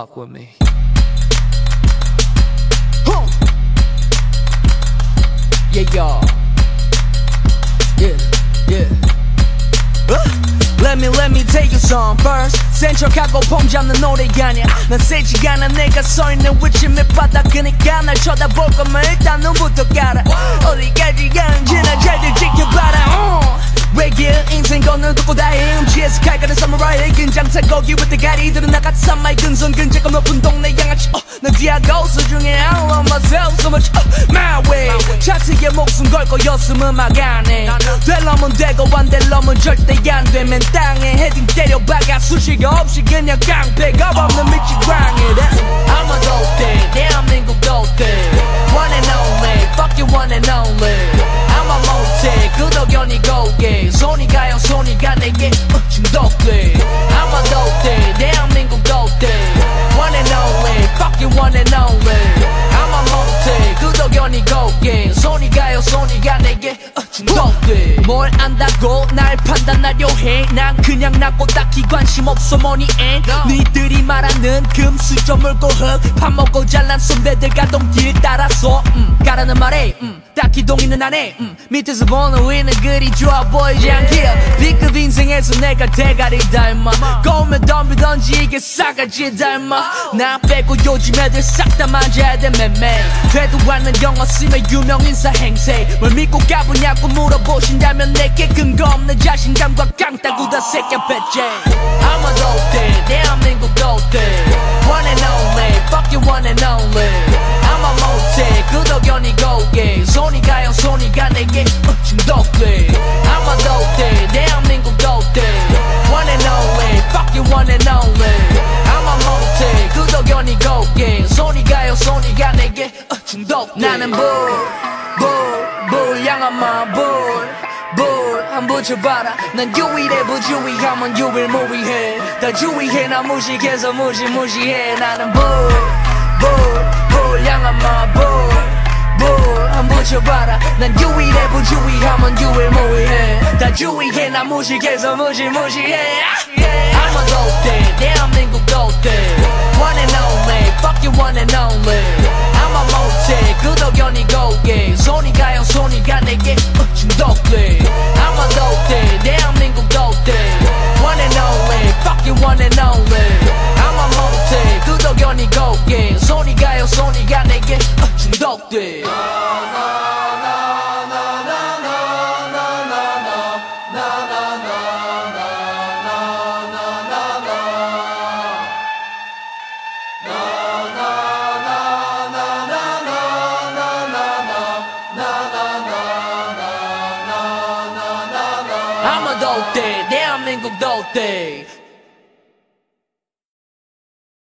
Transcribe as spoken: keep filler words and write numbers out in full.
fuck with me. Huh. Yeah, y'all. Yeah, yeah. Uh, let me, let me tell you some first. 센척하고 폼 잡는 노래가 아니야. 난 세지가 않아 내가 서있는 위치 밑바닥이니까 날 쳐다볼 거면 일단 눈부터 깔아. 어디까지 가는지나 잘들 지켜봐라. uh. 외길 인생 걷는 두고 다해 음지에서 칼가는 사무라이 긴장타 거기 with the 가리들은 나같이 산마이 근손 근제감 높은 동네 양아치 uh, 난 뒤하고 수중에 I love myself so much uh, my way 차트에 목숨 걸고 였음 음악 안에 될러면 되고 안 될러면 절대 안돼 맨 땅에 헤딩 때려 박아 수식어 없이 그냥 깡패가 없는 미친 광해 I'm a 도대 대한민국 도대 one and only fuck you one and only I'm a 모태 그덕연이 고개 손이 가요 손이 가 내게 중독돼 I'm a 도대 대한민국 도대 one and only fuck you one and only I'm a 모태 그덕연이 고개 손이 가요 손이 가 내게 중독돼 뭘 안다고 날 판단하려 해 난 그냥 나고 딱히 관심 없어 money and 니들이 말하는 금수저 물고 흙 밥 먹고 잘난 선배들 가던 길 따라서 음, 가라는 말에 음, 딱히 동의는 안해 음, 밑에서 보는 위는 그리 좋아 보이지 않기에 B급 인생에서 내가 대가리 닮아 꼬우면 덤비던지 이게 싸가지 닮아 나 빼고 요즘 애들 싹 다 만져야 돼 매매 되도 않는 영어 쓰면 유명 인사 행세 뭘 믿고 가보냐고 물어보신다면 내게 근거 없는 자신감과 깡따구 다 새끼 뱉지 I'm a 도대 대한민국 도대 one and only fuck you one and only I'm a 모태 그덕연이 고개 손이 가요 손이 가 내게 중독돼 I'm a 도대 대한민국 도대 one and only fuck you one and only I'm a 모태 그덕연이 고개 손이 가요 손이 가 내게 중독돼 나는 불 불 불량한 마불 불 한 붙여봐라 난 유일해 부주의하면 유일무이해 다 주의해 나 무식해서 무시무시해 나는 불 불 불량한 마불 불 한 붙여봐라 난 유일해 부주의하면 유일무이해 다 주의해 나 무식해서 무시무시해 I'm a 도대 대한민국 도대 one and only fuck you one and only I'm a 모태 그덕연이 고개 손이 가요 손이 가 내게 중독돼 I'm a 도대 대한민국 도대 one and only fuck you one and only I'm a 모태 그덕연이 고개 손이 가요 손이 가 내게 중독돼 I'm a 도대 대한민국 도대